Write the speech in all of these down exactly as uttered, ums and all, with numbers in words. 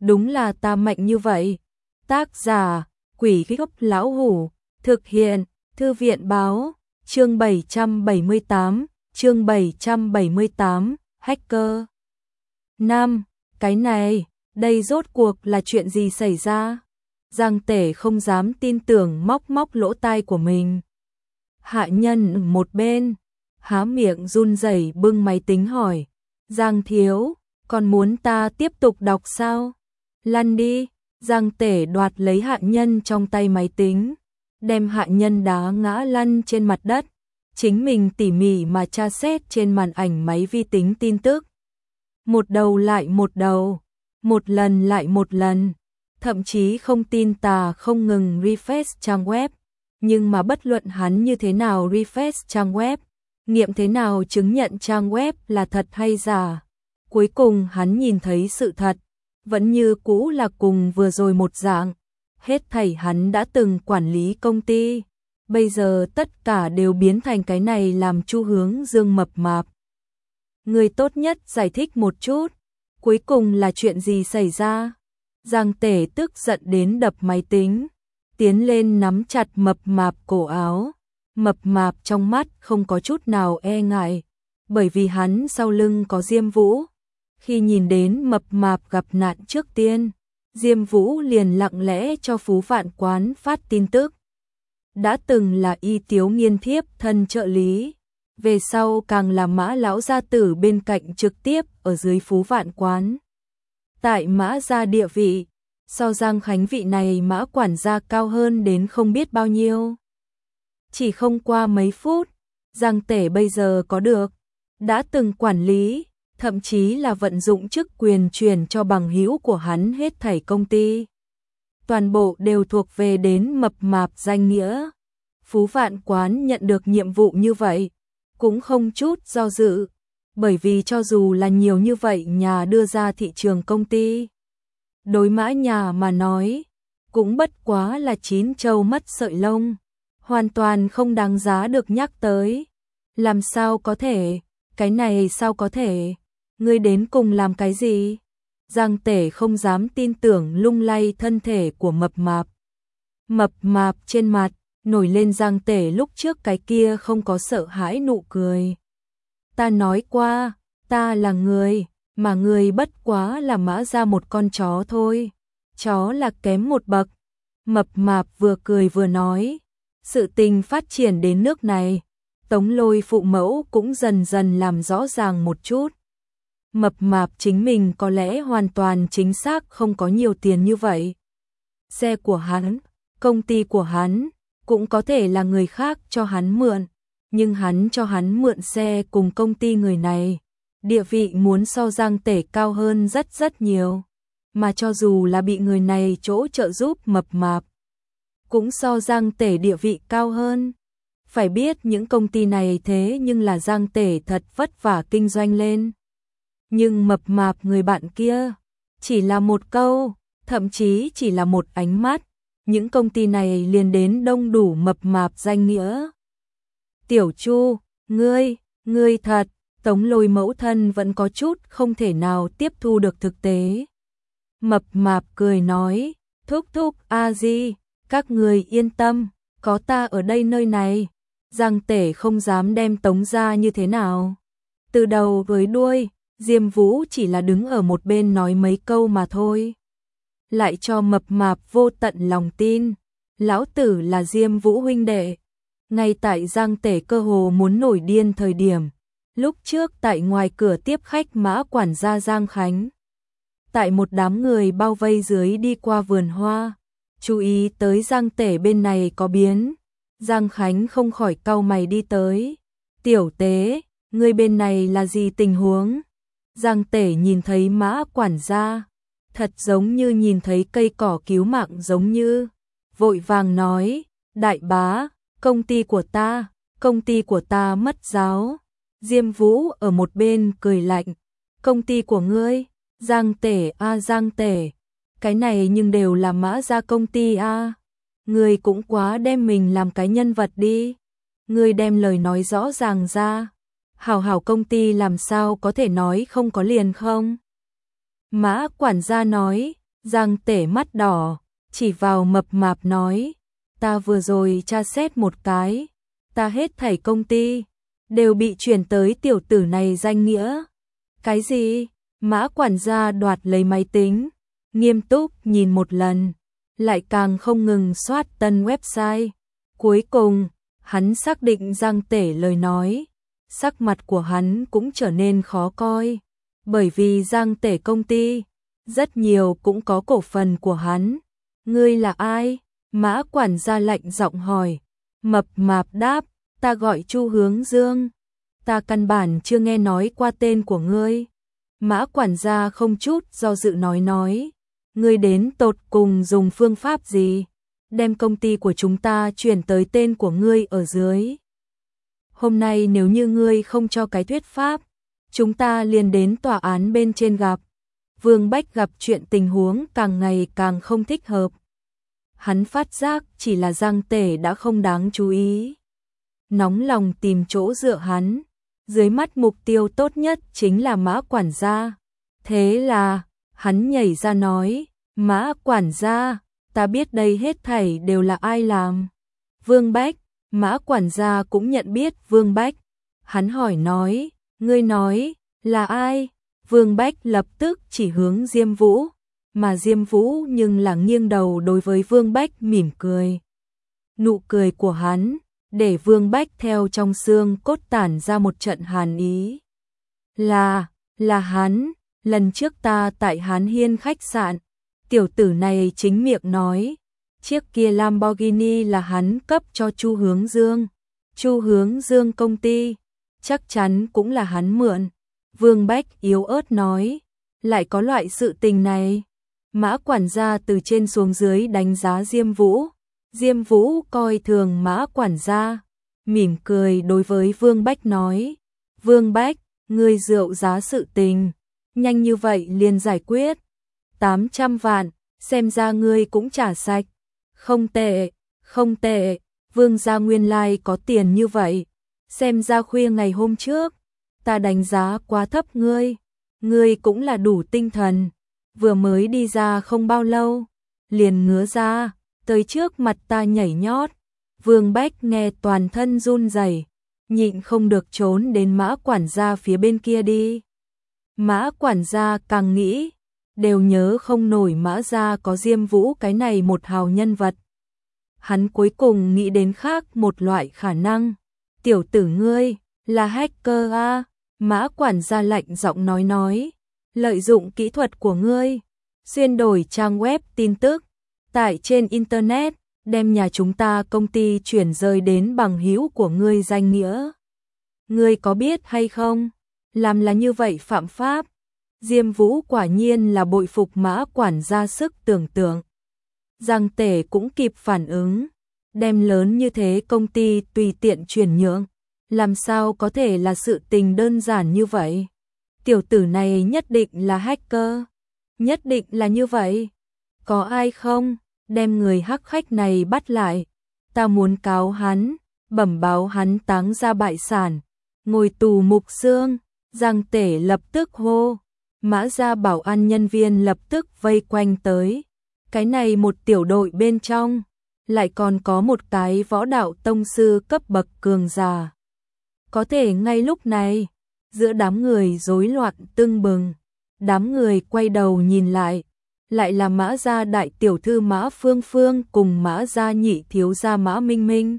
đúng là ta mạnh như vậy. Tác giả, Quỷ Gốc Lão Hủ, thực hiện, Thư viện Báo, chương bảy trăm bảy mươi tám, chương bảy trăm bảy mươi tám, Hacker. năm. Cái này, đây rốt cuộc là chuyện gì xảy ra? Giang Tể không dám tin tưởng móc móc lỗ tai của mình. Hạ nhân một bên, há miệng run rẩy bưng máy tính hỏi. Giang thiếu, còn muốn ta tiếp tục đọc sao? Lăn đi. Giang Tể đoạt lấy hạ nhân trong tay máy tính, đem hạ nhân đá ngã lăn trên mặt đất. Chính mình tỉ mỉ mà tra xét trên màn ảnh máy vi tính tin tức. Một đầu lại một đầu, một lần lại một lần, thậm chí không tin tà không ngừng refresh trang web. Nhưng mà bất luận hắn như thế nào refresh trang web, nghiệm thế nào chứng nhận trang web là thật hay giả, cuối cùng hắn nhìn thấy sự thật, vẫn như cũ là cùng vừa rồi một dạng. Hết thảy hắn đã từng quản lý công ty, bây giờ tất cả đều biến thành cái này làm Chu Hướng Dương mập mạp. Người tốt nhất giải thích một chút, cuối cùng là chuyện gì xảy ra? Giang Tể tức giận đến đập máy tính, tiến lên nắm chặt mập mạp cổ áo. Mập mạp trong mắt không có chút nào e ngại, bởi vì hắn sau lưng có Diêm Vũ. Khi nhìn đến mập mạp gặp nạn trước tiên, Diêm Vũ liền lặng lẽ cho Phú Vạn Quán phát tin tức. Đã từng là Y Tiếu Nghiên thiếp thân trợ lý, về sau càng là Mã lão gia tử bên cạnh trực tiếp ở dưới Phú Vạn Quán. Tại Mã gia địa vị, so Giang Khánh vị này Mã quản gia cao hơn đến không biết bao nhiêu. Chỉ không qua mấy phút, Giang Tể bây giờ có được, đã từng quản lý, thậm chí là vận dụng chức quyền truyền cho bằng hữu của hắn hết thảy công ty. Toàn bộ đều thuộc về đến mập mạp danh nghĩa. Phú Vạn Quán nhận được nhiệm vụ như vậy, cũng không chút do dự, bởi vì cho dù là nhiều như vậy nhà đưa ra thị trường công ty, đối Mã nhà mà nói, cũng bất quá là chín trâu mất sợi lông, hoàn toàn không đáng giá được nhắc tới. Làm sao có thể, cái này sao có thể, ngươi đến cùng làm cái gì? Giang Tể không dám tin tưởng lung lay thân thể của mập mạp. Mập mạp trên mặt, nổi lên Giang Tể lúc trước cái kia không có sợ hãi nụ cười. Ta nói qua, ta là người, mà người bất quá là Mã ra một con chó thôi. Chó là kém một bậc. Mập mạp vừa cười vừa nói. Sự tình phát triển đến nước này, Tống Lôi phụ mẫu cũng dần dần làm rõ ràng một chút. Mập mạp chính mình có lẽ hoàn toàn chính xác không có nhiều tiền như vậy. Xe của hắn, công ty của hắn, cũng có thể là người khác cho hắn mượn, nhưng hắn cho hắn mượn xe cùng công ty người này, địa vị muốn so Giang Tể cao hơn rất rất nhiều, mà cho dù là bị người này chỗ trợ giúp mập mạp, cũng so Giang Tể địa vị cao hơn. Phải biết những công ty này thế nhưng là Giang Tể thật vất vả kinh doanh lên. Nhưng mập mạp người bạn kia, chỉ là một câu, thậm chí chỉ là một ánh mắt, những công ty này liền đến đông đủ mập mạp danh nghĩa. Tiểu Chu, ngươi, ngươi thật, Tống Lôi mẫu thân vẫn có chút không thể nào tiếp thu được thực tế. Mập mạp cười nói, thúc thúc a di, các người yên tâm, có ta ở đây nơi này. Giang Tể không dám đem Tống ra như thế nào. Từ đầu với đuôi, Diêm Vũ chỉ là đứng ở một bên nói mấy câu mà thôi. Lại cho mập mạp vô tận lòng tin. Lão tử là Diêm Vũ huynh đệ. Ngay tại Giang Tể cơ hồ muốn nổi điên thời điểm, lúc trước tại ngoài cửa tiếp khách Mã quản gia Giang Khánh, tại một đám người bao vây dưới đi qua vườn hoa, chú ý tới Giang Tể bên này có biến. Giang Khánh không khỏi cau mày đi tới. Tiểu Tế, ngươi bên này là gì tình huống? Giang Tể nhìn thấy Mã quản gia, thật giống như nhìn thấy cây cỏ cứu mạng giống như, vội vàng nói, đại bá, công ty của ta, công ty của ta mất giáo. Diêm Vũ ở một bên cười lạnh, công ty của ngươi? Giang Tể a à, Giang Tể, cái này nhưng đều là Mã gia công ty a. À. Ngươi cũng quá đem mình làm cái nhân vật đi. Ngươi đem lời nói rõ ràng ra. Hảo hảo công ty làm sao có thể nói không có liền không? Mã quản gia nói, Giang Tể mắt đỏ, chỉ vào mập mạp nói, ta vừa rồi tra xét một cái, ta hết thảy công ty, đều bị chuyển tới tiểu tử này danh nghĩa. Cái gì? Mã quản gia đoạt lấy máy tính, nghiêm túc nhìn một lần, lại càng không ngừng soát tân website. Cuối cùng, hắn xác định Giang Tể lời nói, sắc mặt của hắn cũng trở nên khó coi, bởi vì Giang Tể công ty, rất nhiều cũng có cổ phần của hắn. Ngươi là ai? Mã quản gia lạnh giọng hỏi. Mập mạp đáp, ta gọi Chu Hướng Dương. Ta căn bản chưa nghe nói qua tên của ngươi. Mã quản gia không chút do dự nói nói, ngươi đến tột cùng dùng phương pháp gì, đem công ty của chúng ta chuyển tới tên của ngươi ở dưới. Hôm nay nếu như ngươi không cho cái thuyết pháp, chúng ta liền đến tòa án bên trên gặp. Vương Bách gặp chuyện tình huống càng ngày càng không thích hợp. Hắn phát giác chỉ là Giang Tể đã không đáng chú ý. Nóng lòng tìm chỗ dựa hắn, dưới mắt mục tiêu tốt nhất chính là Mã quản gia. Thế là, hắn nhảy ra nói, Mã quản gia, ta biết đây hết thảy đều là ai làm. Vương Bách, Mã quản gia cũng nhận biết Vương Bách. Hắn hỏi nói, ngươi nói, là ai? Vương Bách lập tức chỉ hướng Diêm Vũ, mà Diêm Vũ nhưng là nghiêng đầu đối với Vương Bách mỉm cười. Nụ cười của hắn, để Vương Bách theo trong xương cốt tản ra một trận hàn ý. Là, là hắn, lần trước ta tại Hán Hiên khách sạn, tiểu tử này chính miệng nói, chiếc kia Lamborghini là hắn cấp cho Chu Hướng Dương. Chu Hướng Dương công ty, chắc chắn cũng là hắn mượn. Vương Bách yếu ớt nói, lại có loại sự tình này. Mã quản gia từ trên xuống dưới đánh giá Diêm Vũ. Diêm Vũ coi thường Mã quản gia, mỉm cười đối với Vương Bách nói, Vương Bách, ngươi rượu giá sự tình, nhanh như vậy liền giải quyết. tám trăm vạn, xem ra ngươi cũng trả sạch. Không tệ, không tệ, Vương gia nguyên lai có tiền như vậy. Xem ra khuya ngày hôm trước, ta đánh giá quá thấp ngươi. Ngươi cũng là đủ tinh thần, vừa mới đi ra không bao lâu, liền ngứa ra, tới trước mặt ta nhảy nhót. Vương Bách nghe toàn thân run rẩy, nhịn không được trốn đến Mã quản gia phía bên kia đi. Mã quản gia càng nghĩ, đều nhớ không nổi Mã gia có Diêm Vũ cái này một hào nhân vật. Hắn cuối cùng nghĩ đến khác một loại khả năng. Tiểu tử ngươi, là hacker a? Mã quản gia lạnh giọng nói nói, lợi dụng kỹ thuật của ngươi, xuyên đổi trang web tin tức, tại trên Internet, đem nhà chúng ta công ty chuyển rời đến bằng hữu của ngươi danh nghĩa. Ngươi có biết hay không? Làm là như vậy phạm pháp. Diêm Vũ quả nhiên là bội phục Mã quản gia sức tưởng tượng. Giang Tể cũng kịp phản ứng, đem lớn như thế công ty tùy tiện chuyển nhượng, làm sao có thể là sự tình đơn giản như vậy? Tiểu tử này nhất định là hacker, nhất định là như vậy. Có ai không? Đem người hắc khách này bắt lại, ta muốn cáo hắn, bẩm báo hắn táng ra bại sản, ngồi tù mục xương. Giang Tể lập tức hô, Mã gia bảo an nhân viên lập tức vây quanh tới. Cái này một tiểu đội bên trong, lại còn có một cái võ đạo tông sư cấp bậc cường giả. Có thể ngay lúc này, giữa đám người rối loạn tưng bừng, đám người quay đầu nhìn lại, lại là Mã gia đại tiểu thư Mã Phương Phương cùng Mã gia nhị thiếu gia Mã Minh Minh.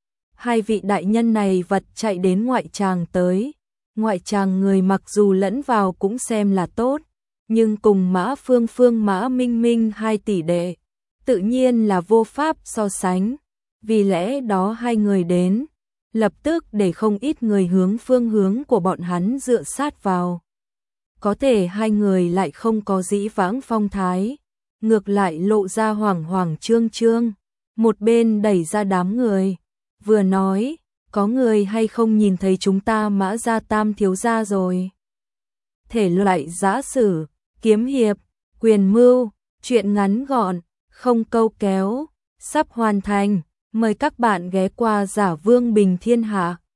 Hai vị đại nhân này vật chạy đến ngoại tràng tới. Ngoại tràng người mặc dù lẫn vào cũng xem là tốt, nhưng cùng Mã Phương Phương Mã Minh Minh hai tỷ đệ, tự nhiên là vô pháp so sánh. Vì lẽ đó hai người đến, lập tức để không ít người hướng phương hướng của bọn hắn dựa sát vào. Có thể hai người lại không có dĩ vãng phong thái, ngược lại lộ ra hoảng hoảng trương trương, một bên đẩy ra đám người, vừa nói, có người hay không nhìn thấy chúng ta Mã gia tam thiếu gia rồi. Thể loại giã sử, kiếm hiệp, quyền mưu, truyện ngắn gọn, không câu kéo, sắp hoàn thành, mời các bạn ghé qua Giả Vương Bình Thiên Hạ.